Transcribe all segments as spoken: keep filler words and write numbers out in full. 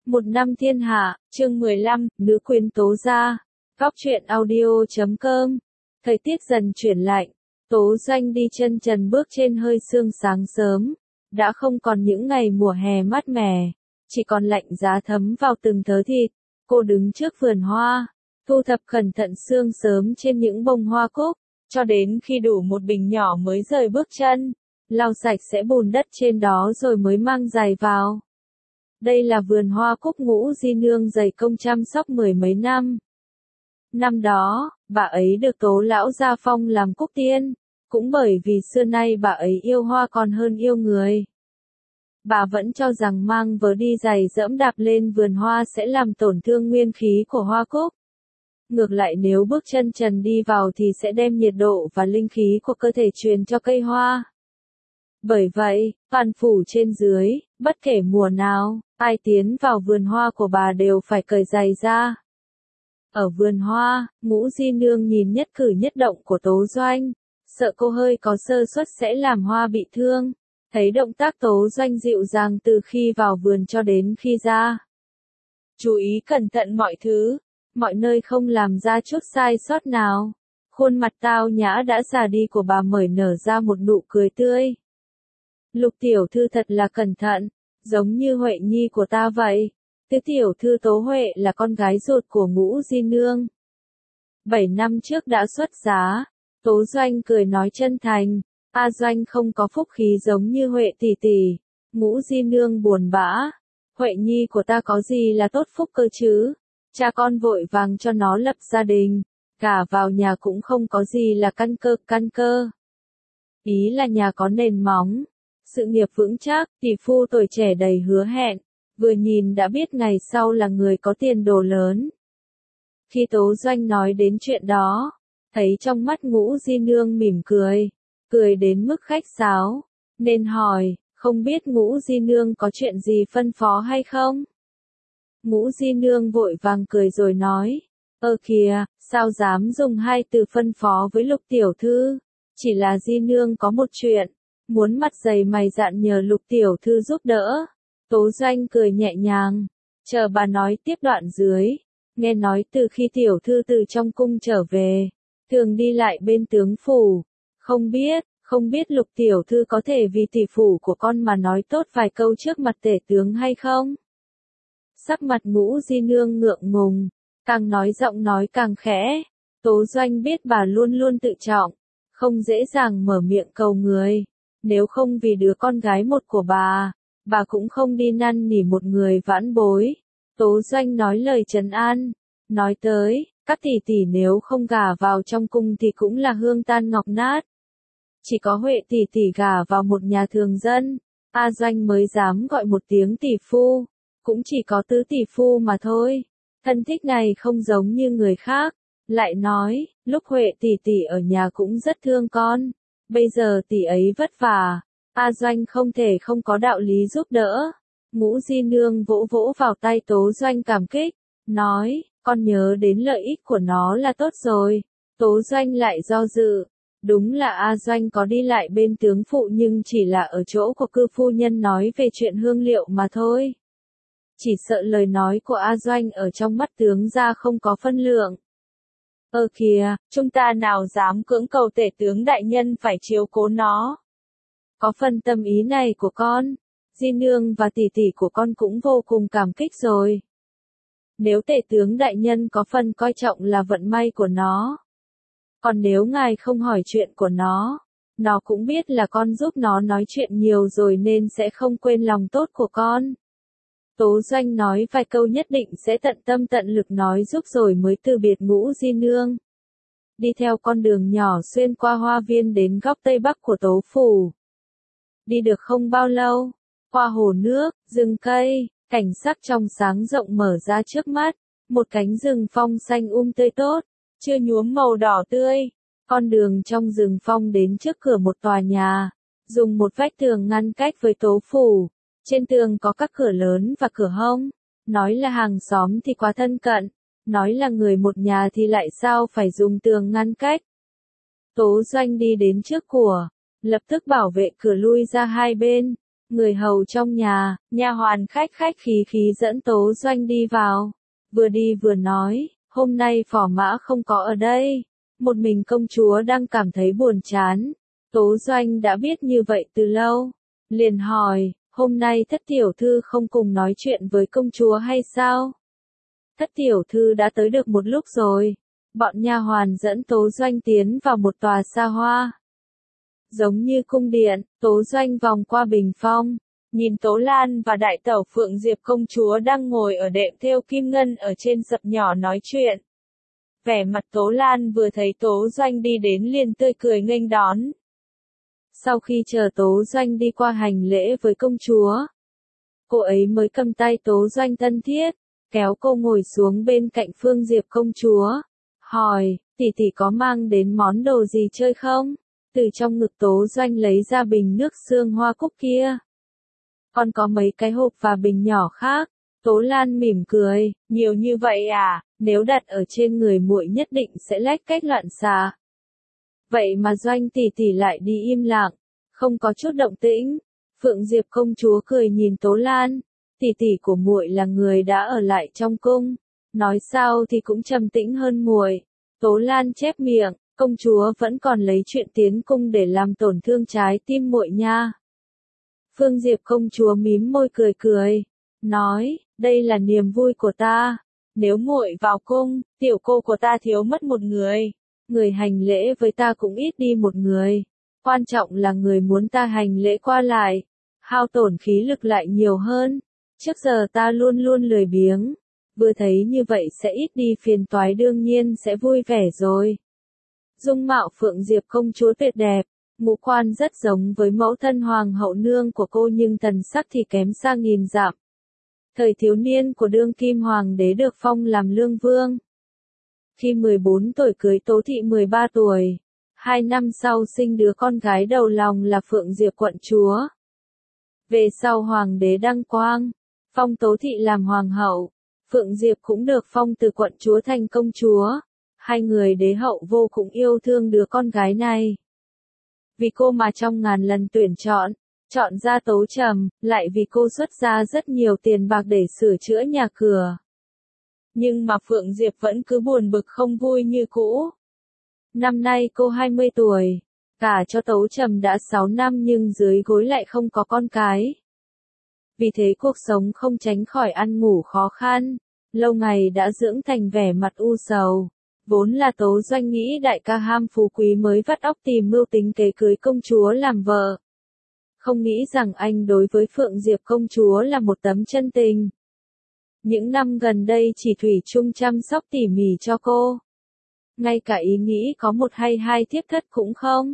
Một năm thiên hạ, chương mười lăm, nữ quyến Tố gia. Góc truyện audio chấm com. Thời tiết dần chuyển lạnh, Tố Doanh đi chân trần bước trên hơi sương sáng sớm, đã không còn những ngày mùa hè mát mẻ, chỉ còn lạnh giá thấm vào từng thớ thịt. Cô đứng trước vườn hoa, thu thập cẩn thận sương sớm trên những bông hoa cúc, cho đến khi đủ một bình nhỏ mới rời bước chân, lau sạch sẽ bùn đất trên đó rồi mới mang giày vào. Đây là vườn hoa cúc Ngũ Di Nương dày công chăm sóc mười mấy năm. Năm đó, bà ấy được Tố lão gia phong làm cúc tiên, cũng bởi vì xưa nay bà ấy yêu hoa còn hơn yêu người. Bà vẫn cho rằng mang vớ đi giày dẫm đạp lên vườn hoa sẽ làm tổn thương nguyên khí của hoa cúc. Ngược lại nếu bước chân trần đi vào thì sẽ đem nhiệt độ và linh khí của cơ thể truyền cho cây hoa. Bởi vậy, toàn phủ trên dưới, bất kể mùa nào, ai tiến vào vườn hoa của bà đều phải cởi giày ra. Ở vườn hoa, Ngũ Di Nương nhìn nhất cử nhất động của Tố Doanh, sợ cô hơi có sơ suất sẽ làm hoa bị thương. Thấy động tác Tố Doanh dịu dàng từ khi vào vườn cho đến khi ra. Chú ý cẩn thận mọi thứ, mọi nơi không làm ra chút sai sót nào. Khuôn mặt tao nhã đã già đi của bà mởi nở ra một nụ cười tươi. Lục tiểu thư thật là cẩn thận, giống như Huệ nhi của ta vậy. Tứ tiểu thư Tố Huệ là con gái ruột của Ngũ Di Nương. Bảy năm trước đã xuất giá, Tố Doanh cười nói chân thành, A Doanh không có phúc khí giống như Huệ tỷ tỷ. Ngũ Di Nương buồn bã, Huệ nhi của ta có gì là tốt phúc cơ chứ? Cha con vội vàng cho nó lập gia đình, cả vào nhà cũng không có gì là căn cơ, căn cơ. Ý là nhà có nền móng, sự nghiệp vững chắc, tỷ phu tuổi trẻ đầy hứa hẹn, vừa nhìn đã biết ngày sau là người có tiền đồ lớn. Khi Tố Doanh nói đến chuyện đó, thấy trong mắt Ngũ Di Nương mỉm cười, cười đến mức khách sáo, nên hỏi, không biết Ngũ Di Nương có chuyện gì phân phó hay không? Ngũ Di Nương vội vàng cười rồi nói, ơ kìa, sao dám dùng hai từ phân phó với Lục tiểu thư, chỉ là Di Nương có một chuyện, muốn mặt dày mày dạn nhờ Lục tiểu thư giúp đỡ. Tố Doanh cười nhẹ nhàng, chờ bà nói tiếp đoạn dưới, nghe nói từ khi tiểu thư từ trong cung trở về, thường đi lại bên tướng phủ, không biết, không biết Lục tiểu thư có thể vì tỷ phủ của con mà nói tốt vài câu trước mặt tể tướng hay không? Sắc mặt Ngũ Di Nương ngượng ngùng, càng nói giọng nói càng khẽ. Tố Doanh biết bà luôn luôn tự trọng, không dễ dàng mở miệng cầu người. Nếu không vì đứa con gái một của bà, bà cũng không đi năn nỉ một người vãn bối. Tố Doanh nói lời trấn an, nói tới, các tỷ tỷ nếu không gả vào trong cung thì cũng là hương tan ngọc nát. Chỉ có Huệ tỷ tỷ gả vào một nhà thường dân, A Doanh mới dám gọi một tiếng tỷ phu. Cũng chỉ có tứ tỷ phu mà thôi. Thân thích này không giống như người khác. Lại nói, lúc Huệ tỷ tỷ ở nhà cũng rất thương con. Bây giờ tỷ ấy vất vả. A Doanh không thể không có đạo lý giúp đỡ. Ngũ Di Nương vỗ vỗ vào tay Tố Doanh cảm kích. Nói, con nhớ đến lợi ích của nó là tốt rồi. Tố Doanh lại do dự. Đúng là A Doanh có đi lại bên tướng phụ nhưng chỉ là ở chỗ của cư phu nhân nói về chuyện hương liệu mà thôi. Chỉ sợ lời nói của A Doanh ở trong mắt tướng gia không có phân lượng. Ơ kìa, chúng ta nào dám cưỡng cầu tể tướng đại nhân phải chiếu cố nó. Có phần tâm ý này của con, Di Nương và tỷ tỷ của con cũng vô cùng cảm kích rồi. Nếu tể tướng đại nhân có phần coi trọng là vận may của nó. Còn nếu ngài không hỏi chuyện của nó, nó cũng biết là con giúp nó nói chuyện nhiều rồi nên sẽ không quên lòng tốt của con. Tố Doanh nói vài câu nhất định sẽ tận tâm tận lực nói giúp rồi mới từ biệt Ngũ Di Nương. Đi theo con đường nhỏ xuyên qua hoa viên đến góc tây bắc của Tố phủ. Đi được không bao lâu, qua hồ nước, rừng cây, cảnh sắc trong sáng rộng mở ra trước mắt, một cánh rừng phong xanh um tươi tốt, chưa nhuốm màu đỏ tươi. Con đường trong rừng phong đến trước cửa một tòa nhà, dùng một vách tường ngăn cách với Tố phủ. Trên tường có các cửa lớn và cửa hông, nói là hàng xóm thì quá thân cận, nói là người một nhà thì lại sao phải dùng tường ngăn cách. Tố Doanh đi đến trước của, lập tức bảo vệ cửa lui ra hai bên, Người hầu trong nhà, nha hoàn khách khách khí khí dẫn Tố Doanh đi vào. Vừa đi vừa nói, hôm nay phò mã không có ở đây. Một mình công chúa đang cảm thấy buồn chán. Tố Doanh đã biết như vậy từ lâu. Liền hỏi, hôm nay thất tiểu thư không cùng nói chuyện với công chúa hay sao? Thất tiểu thư đã tới được một lúc rồi. Bọn nha hoàn dẫn Tố Doanh tiến vào một tòa xa hoa. Giống như cung điện, Tố Doanh vòng qua bình phong. Nhìn Tố Lan và đại tẩu Phượng Diệp công chúa đang ngồi ở đệm thêu kim ngân ở trên sập nhỏ nói chuyện. Vẻ mặt Tố Lan vừa thấy Tố Doanh đi đến liền tươi cười nghênh đón. Sau khi chờ Tố Doanh đi qua hành lễ với công chúa, cô ấy mới cầm tay Tố Doanh thân thiết, kéo cô ngồi xuống bên cạnh Phương Diệp công chúa, hỏi, tỷ tỷ có mang đến món đồ gì chơi không? Từ trong ngực Tố Doanh lấy ra bình nước xương hoa cúc kia. Còn có mấy cái hộp và bình nhỏ khác. Tố Lan mỉm cười, nhiều như vậy à, nếu đặt ở trên người muội nhất định sẽ lách cách loạn xạ. Vậy mà Doanh tỷ tỷ lại đi im lặng, không có chút động tĩnh. Phượng Diệp công chúa cười nhìn Tố Lan, tỷ tỷ của muội là người đã ở lại trong cung, nói sao thì cũng trầm tĩnh hơn muội. Tố Lan chép miệng, công chúa vẫn còn lấy chuyện tiến cung để làm tổn thương trái tim muội nha. Phương Diệp công chúa mím môi cười cười, nói, đây là niềm vui của ta. Nếu muội vào cung, tiểu cô của ta thiếu mất một người. Người hành lễ với ta cũng ít đi một người. Quan trọng là người muốn ta hành lễ qua lại. Hao tổn khí lực lại nhiều hơn. Trước giờ ta luôn luôn lười biếng. Vừa thấy như vậy sẽ ít đi phiền toái đương nhiên sẽ vui vẻ rồi. Dung mạo Phượng Diệp công chúa tuyệt đẹp. Ngũ quan rất giống với mẫu thân hoàng hậu nương của cô nhưng thần sắc thì kém xa nghìn dặm. Thời thiếu niên của đương kim hoàng đế được phong làm lương vương. Khi mười bốn tuổi cưới Tố Thị mười ba tuổi. Hai năm sau sinh đứa con gái đầu lòng là Phượng Diệp quận chúa. Về sau hoàng đế đăng quang, phong Tố Thị làm hoàng hậu. Phượng Diệp cũng được phong từ quận chúa thành công chúa. Hai người đế hậu vô cùng yêu thương đứa con gái này. Vì cô mà trong ngàn lần tuyển chọn, chọn ra Tố Trầm, lại vì cô xuất ra rất nhiều tiền bạc để sửa chữa nhà cửa. Nhưng mà Phượng Diệp vẫn cứ buồn bực không vui như cũ. Năm nay cô hai mươi tuổi, cả cho Tố Trầm đã sáu năm nhưng dưới gối lại không có con cái. Vì thế cuộc sống không tránh khỏi ăn ngủ khó khăn, lâu ngày đã dưỡng thành vẻ mặt u sầu. Vốn là Tố Doanh nghĩ đại ca ham phú quý mới vắt óc tìm mưu tính kế cưới công chúa làm vợ. Không nghĩ rằng anh đối với Phượng Diệp công chúa là một tấm chân tình. Những năm gần đây chỉ thủy chung chăm sóc tỉ mỉ cho cô. Ngay cả ý nghĩ có một hay hai thiếp thất cũng không.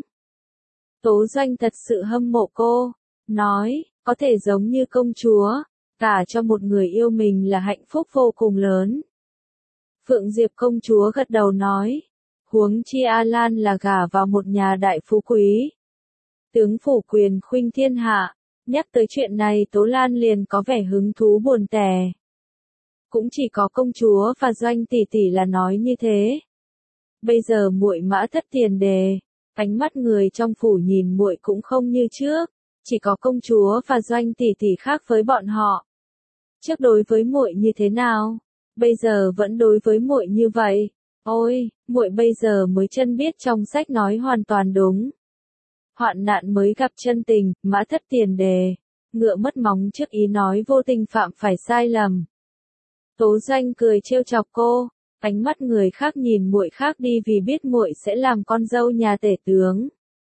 Tố Doanh thật sự hâm mộ cô, nói, có thể giống như công chúa, cả cho một người yêu mình là hạnh phúc vô cùng lớn. Phượng Diệp công chúa gật đầu nói, huống chi A Lan là gả vào một nhà đại phú quý. Tướng phủ quyền khuynh thiên hạ, nhắc tới chuyện này Tố Lan liền có vẻ hứng thú buồn tẻ. Cũng chỉ có công chúa và Doanh tỷ tỷ là nói như thế. Bây giờ muội mã thất tiền đề, ánh mắt người trong phủ nhìn muội cũng không như trước, chỉ có công chúa và Doanh tỷ tỷ khác với bọn họ. Trước đối với muội như thế nào? Bây giờ vẫn đối với muội như vậy. Ôi, muội bây giờ mới chân biết trong sách nói hoàn toàn đúng. Hoạn nạn mới gặp chân tình, mã thất tiền đề. Ngựa mất móng trước ý nói vô tình phạm phải sai lầm. Tố Doanh cười trêu chọc cô, ánh mắt người khác nhìn muội khác đi vì biết muội sẽ làm con dâu nhà tể tướng.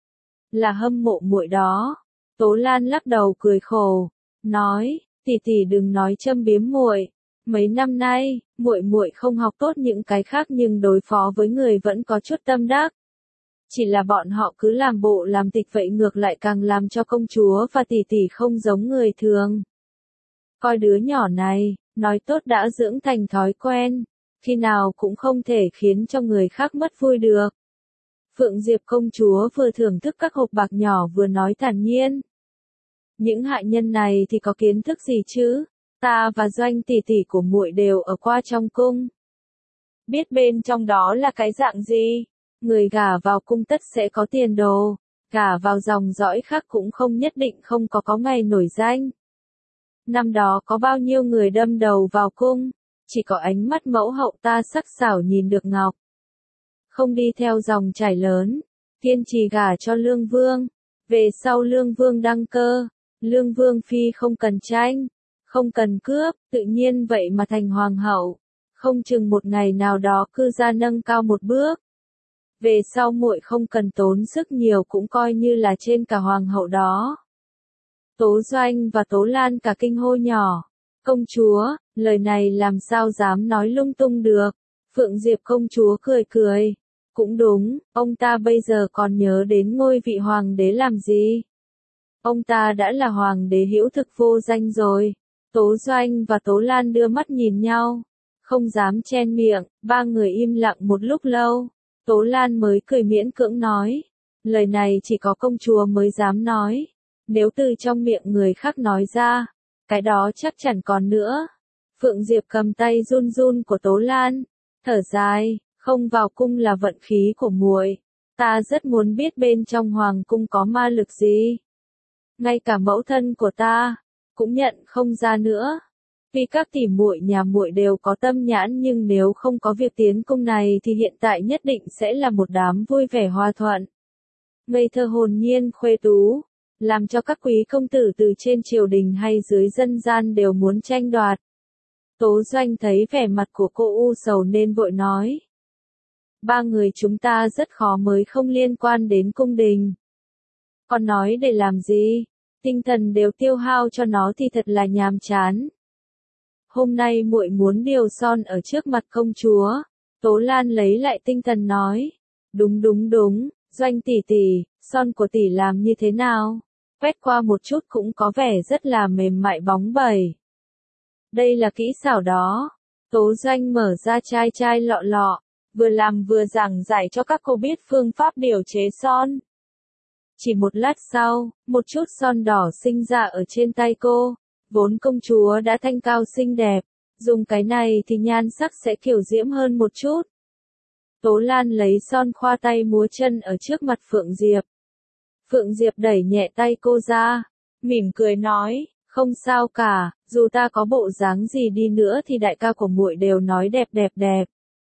Là hâm mộ muội đó. Tố Lan lắc đầu cười khổ, nói, tỷ tỷ đừng nói châm biếm muội. Mấy năm nay, muội muội không học tốt những cái khác nhưng đối phó với người vẫn có chút tâm đắc. Chỉ là bọn họ cứ làm bộ làm tịch vậy ngược lại càng làm cho công chúa và tỷ tỷ không giống người thường. Coi đứa nhỏ này, nói tốt đã dưỡng thành thói quen, khi nào cũng không thể khiến cho người khác mất vui được. Phượng Diệp công chúa vừa thưởng thức các hộp bạc nhỏ vừa nói thản nhiên. Những hạ nhân này thì có kiến thức gì chứ? Ta và Doanh tỷ tỷ của muội đều ở qua trong cung. Biết bên trong đó là cái dạng gì? Người gả vào cung tất sẽ có tiền đồ. cả vào dòng dõi khác cũng không nhất định không có có ngày nổi danh. Năm đó có bao nhiêu người đâm đầu vào cung, chỉ có ánh mắt mẫu hậu ta sắc sảo nhìn được ngọc. Không đi theo dòng chảy lớn, kiên trì gả cho Lương Vương. Về sau Lương Vương đăng cơ, Lương Vương phi không cần tranh, không cần cướp, tự nhiên vậy mà thành hoàng hậu. Không chừng một ngày nào đó cư gia nâng cao một bước. Về sau muội không cần tốn sức nhiều cũng coi như là trên cả hoàng hậu đó. Tố Doanh và Tố Lan cả kinh hô nhỏ. Công chúa, lời này làm sao dám nói lung tung được. Phượng Diệp công chúa cười cười. Cũng đúng, ông ta bây giờ còn nhớ đến ngôi vị hoàng đế làm gì. Ông ta đã là hoàng đế hữu thực vô danh rồi. Tố Doanh và Tố Lan đưa mắt nhìn nhau. Không dám chen miệng, ba người im lặng một lúc lâu. Tố Lan mới cười miễn cưỡng nói. Lời này chỉ có công chúa mới dám nói. Nếu từ trong miệng người khác nói ra, cái đó chắc chẳng còn nữa. Phượng Diệp cầm tay run run của Tố Lan, thở dài, không vào cung là vận khí của muội. Ta rất muốn biết bên trong hoàng cung có ma lực gì. Ngay cả mẫu thân của ta cũng nhận không ra nữa. Vì các tỷ muội nhà muội đều có tâm nhãn, nhưng nếu không có việc tiến cung này thì hiện tại nhất định sẽ là một đám vui vẻ hòa thuận. Ngây thơ hồn nhiên khuê tú, làm cho các quý công tử từ trên triều đình hay dưới dân gian đều muốn tranh đoạt. Tố Doanh thấy vẻ mặt của cô u sầu nên vội nói. Ba người chúng ta rất khó mới không liên quan đến cung đình. Còn nói để làm gì? Tinh thần đều tiêu hao cho nó thì thật là nhàm chán. Hôm nay muội muốn điều son ở trước mặt công chúa. Tố Lan lấy lại tinh thần nói. Đúng đúng đúng, Doanh tỷ tỷ, son của tỷ làm như thế nào? Quét qua một chút cũng có vẻ rất là mềm mại bóng bẩy. Đây là kỹ xảo đó. Tố Doanh mở ra chai chai lọ lọ, vừa làm vừa giảng giải cho các cô biết phương pháp điều chế son. Chỉ một lát sau, một chút son đỏ sinh ra ở trên tay cô. Vốn công chúa đã thanh cao xinh đẹp, dùng cái này thì nhan sắc sẽ kiểu diễm hơn một chút. Tố Lan lấy son khoa tay múa chân ở trước mặt Phượng Diệp. Phượng Diệp đẩy nhẹ tay cô ra, mỉm cười nói, không sao cả, dù ta có bộ dáng gì đi nữa thì đại ca của muội đều nói đẹp đẹp đẹp.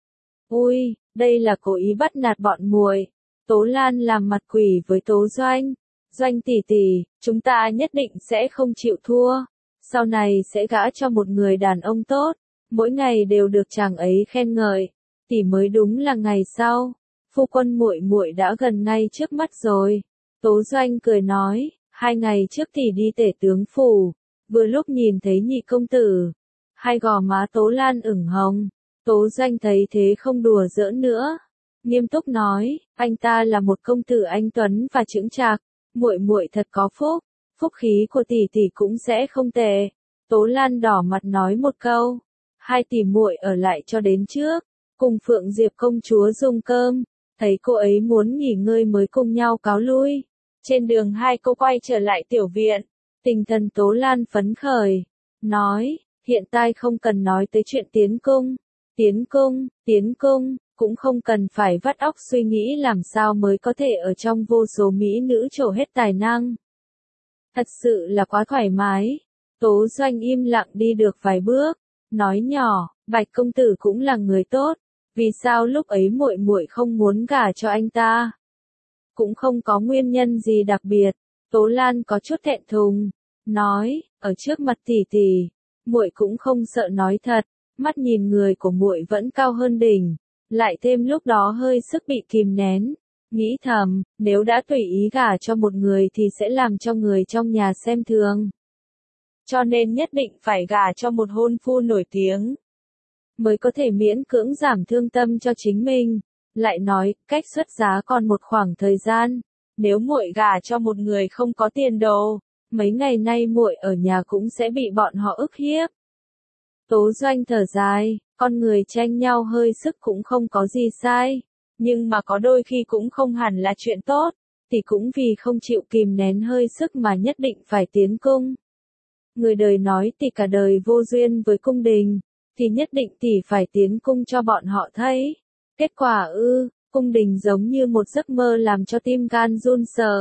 Ui, đây là cố ý bắt nạt bọn muội. Tố Lan làm mặt quỷ với Tố Doanh. Doanh tỷ tỷ, chúng ta nhất định sẽ không chịu thua. Sau này sẽ gả cho một người đàn ông tốt, mỗi ngày đều được chàng ấy khen ngợi. Tỷ mới đúng là ngày sau. Phu quân muội muội đã gần ngay trước mắt rồi. Tố Doanh cười nói, hai ngày trước tỷ đi tể tướng phủ, vừa lúc nhìn thấy nhị công tử. Hai gò má Tố Lan ửng hồng. Tố Doanh thấy thế không đùa giỡn nữa, nghiêm túc nói, anh ta là một công tử anh tuấn và chững chạc, muội muội thật có phúc, phúc khí của tỷ tỷ cũng sẽ không tệ. Tố Lan đỏ mặt nói một câu, hai tỷ muội ở lại cho đến trước, cùng Phượng Diệp công chúa dùng cơm, thấy cô ấy muốn nghỉ ngơi mới cùng nhau cáo lui. Trên đường hai cô quay trở lại tiểu viện, tinh thần Tố Lan phấn khởi, nói, hiện tại không cần nói tới chuyện tiến cung. Tiến cung, tiến cung, cũng không cần phải vắt óc suy nghĩ làm sao mới có thể ở trong vô số mỹ nữ trổ hết tài năng. Thật sự là quá thoải mái. Tố Doanh im lặng đi được vài bước, nói nhỏ, Bạch công tử cũng là người tốt, vì sao lúc ấy muội muội không muốn gả cho anh ta? Cũng không có nguyên nhân gì đặc biệt. Tố Lan có chút thẹn thùng, nói, ở trước mặt tỷ tỷ, muội cũng không sợ nói thật. Mắt nhìn người của muội vẫn cao hơn đỉnh, lại thêm lúc đó hơi sức bị kìm nén, nghĩ thầm, nếu đã tùy ý gả cho một người thì sẽ làm cho người trong nhà xem thường. Cho nên nhất định phải gả cho một hôn phu nổi tiếng, mới có thể miễn cưỡng giảm thương tâm cho chính mình. Lại nói, cách xuất giá còn một khoảng thời gian, nếu muội gả cho một người không có tiền đồ, mấy ngày nay muội ở nhà cũng sẽ bị bọn họ ức hiếp. Tố Doanh thở dài, con người tranh nhau hơi sức cũng không có gì sai, nhưng mà có đôi khi cũng không hẳn là chuyện tốt, tỷ cũng vì không chịu kìm nén hơi sức mà nhất định phải tiến cung. Người đời nói tỷ cả đời vô duyên với cung đình, thì nhất định tỷ phải tiến cung cho bọn họ thấy. Kết quả ư, Cung đình giống như một giấc mơ làm cho tim gan run sợ.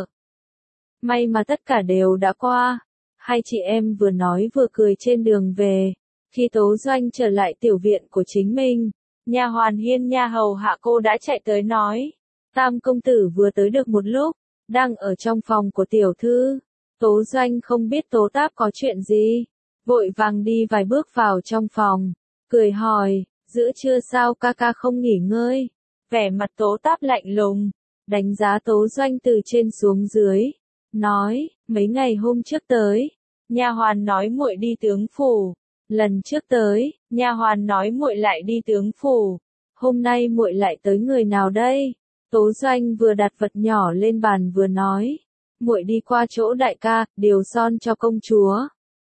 May mà tất cả đều đã qua. Hai chị em vừa nói vừa cười trên đường về. Khi Tố Doanh trở lại tiểu viện của chính mình, nha hoàn Hiên nha hầu hạ cô đã chạy tới nói. Tam công tử vừa tới được một lúc, đang ở trong phòng của tiểu thư. Tố Doanh không biết Tố Táp có chuyện gì, vội vàng đi vài bước vào trong phòng, cười hỏi, giữa trưa sao ca ca không nghỉ ngơi? Vẻ mặt Tố Táp lạnh lùng, đánh giá Tố Doanh từ trên xuống dưới, nói, mấy ngày hôm trước tới, nha hoàn nói muội đi tướng phủ, lần trước tới, nha hoàn nói muội lại đi tướng phủ, hôm nay muội lại tới người nào đây? Tố Doanh vừa đặt vật nhỏ lên bàn vừa nói, muội đi qua chỗ đại ca, điều son cho công chúa.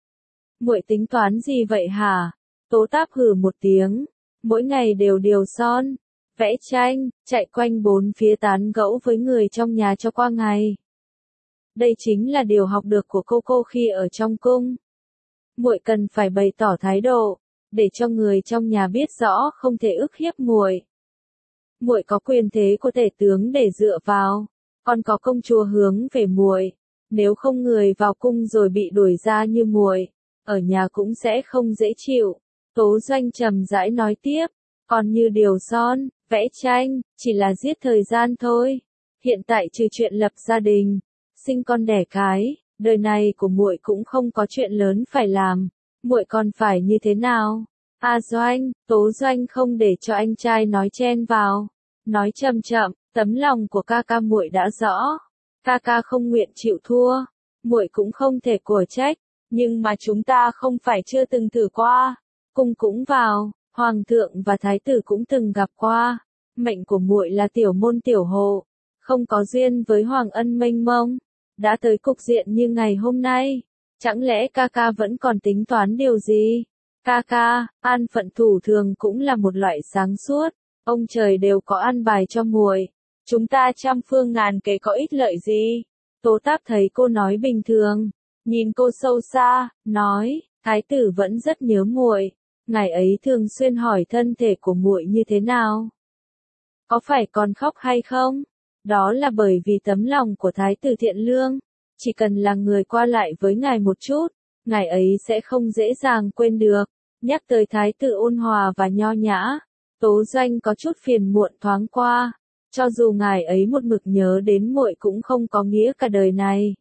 Muội tính toán gì vậy hả? Tố Táp hừ một tiếng, mỗi ngày đều điều son, vẽ tranh, chạy quanh bốn phía tán gẫu với người trong nhà cho qua ngày. Đây chính là điều học được của cô cô khi ở trong cung. Muội cần phải bày tỏ thái độ, để cho người trong nhà biết rõ không thể ức hiếp muội. Muội có quyền thế của tể tướng để dựa vào, còn có công chúa hướng về muội, nếu không người vào cung rồi bị đuổi ra như muội, ở nhà cũng sẽ không dễ chịu. Tố Doanh trầm rãi nói tiếp, còn như điều son, vẽ tranh, chỉ là giết thời gian thôi. Hiện tại trừ chuyện lập gia đình, sinh con đẻ cái, đời này của muội cũng không có chuyện lớn phải làm, muội còn phải như thế nào? A Doanh, Tố Doanh không để cho anh trai nói chen vào, nói chậm chậm, tấm lòng của ca ca muội đã rõ, ca ca không nguyện chịu thua, muội cũng không thể của trách, nhưng mà chúng ta không phải chưa từng thử qua, cung cũng vào, hoàng thượng và thái tử cũng từng gặp qua, mệnh của muội là tiểu môn tiểu hộ, không có duyên với hoàng ân mênh mông, đã tới cục diện như ngày hôm nay, chẳng lẽ ca ca vẫn còn tính toán điều gì? Ca ca, an phận thủ thường cũng là một loại sáng suốt, ông trời đều có an bài cho muội, chúng ta trăm phương ngàn kế có ích lợi gì? Tố Táp thấy cô nói bình thường, nhìn cô sâu xa, nói, thái tử vẫn rất nhớ muội, ngày ấy thường xuyên hỏi thân thể của muội như thế nào? Có phải còn khóc hay không? Đó là bởi vì tấm lòng của thái tử thiện lương, chỉ cần là người qua lại với ngài một chút, ngài ấy sẽ không dễ dàng quên được. Nhắc tới thái tử ôn hòa và nho nhã, Tố Doanh có chút phiền muộn thoáng qua, cho dù ngài ấy một mực nhớ đến muội cũng không có nghĩa cả đời này.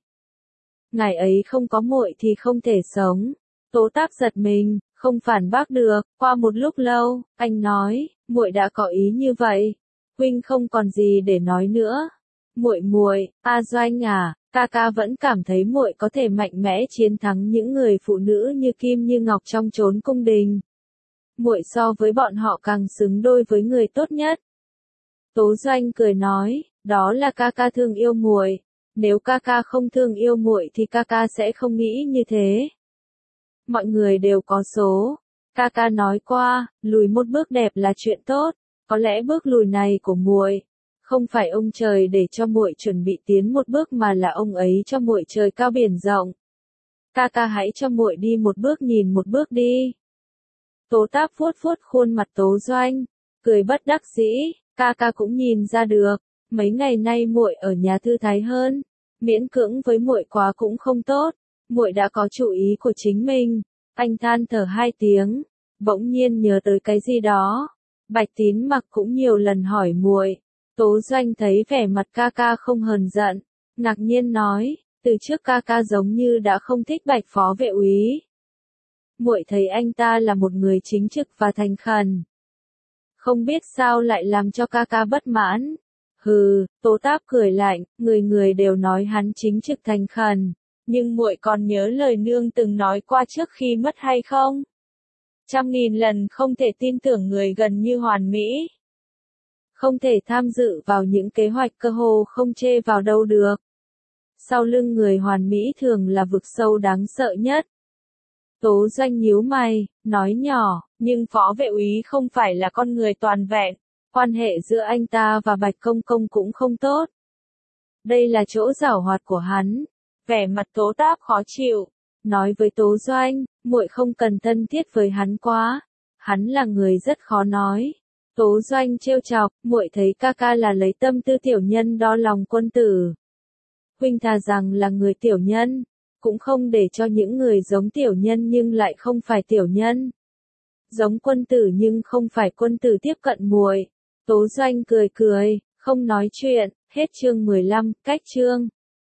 Ngài ấy không có muội thì không thể sống. Tố Táp giật mình, không phản bác được, qua một lúc lâu, anh nói, muội đã có ý như vậy, huynh không còn gì để nói nữa. Muội muội, A Doanh à, ca ca vẫn cảm thấy muội có thể mạnh mẽ chiến thắng những người phụ nữ như Kim như Ngọc trong chốn cung đình. Muội so với bọn họ càng xứng đôi với người tốt nhất. Tố Doanh cười nói, đó là ca ca thương yêu muội, nếu ca ca không thương yêu muội thì ca ca sẽ không nghĩ như thế. Mọi người đều có số, ca ca nói qua, lùi một bước đẹp là chuyện tốt, có lẽ bước lùi này của muội không phải ông trời để cho muội chuẩn bị tiến một bước mà là ông ấy cho muội trời cao biển rộng. Ca ca hãy cho muội đi một bước nhìn một bước đi. Tố Táp vuốt vuốt khuôn mặt Tố Doanh, cười bất đắc dĩ, ca ca cũng nhìn ra được, mấy ngày nay muội ở nhà thư thái hơn, miễn cưỡng với muội quá cũng không tốt, muội đã có chủ ý của chính mình. Anh than thở hai tiếng, bỗng nhiên nhớ tới cái gì đó. Bạch Tín Mặc cũng nhiều lần hỏi muội. Tố Doanh thấy vẻ mặt ca ca không hờn giận, ngạc nhiên nói, từ trước ca ca giống như đã không thích Bạch phó vệ úy. Muội thấy anh ta là một người chính trực và thành khẩn. Không biết sao lại làm cho ca ca bất mãn. Hừ, Tố Táp cười lạnh, người người đều nói hắn chính trực thành khẩn, nhưng muội còn nhớ lời nương từng nói qua trước khi mất hay không? Trăm nghìn lần không thể tin tưởng người gần như hoàn mỹ. Không thể tham dự vào những kế hoạch cơ hồ không chê vào đâu được. Sau lưng người hoàn mỹ thường là vực sâu đáng sợ nhất. Tố Doanh nhíu mày, nói nhỏ, nhưng phó vệ úy không phải là con người toàn vẹn, quan hệ giữa anh ta và Bạch Công Công cũng không tốt. Đây là chỗ giảo hoạt của hắn. Vẻ mặt Tố Táp khó chịu, nói với Tố Doanh, muội không cần thân thiết với hắn quá, hắn là người rất khó nói, Tố Doanh trêu chọc, muội thấy ca ca là lấy tâm tư tiểu nhân đo lòng quân tử. Huynh thà rằng là người tiểu nhân, cũng không để cho những người giống tiểu nhân nhưng lại không phải tiểu nhân. Giống quân tử nhưng không phải quân tử tiếp cận muội. Tố Doanh cười cười, không nói chuyện, hết chương mười lăm, cách chương.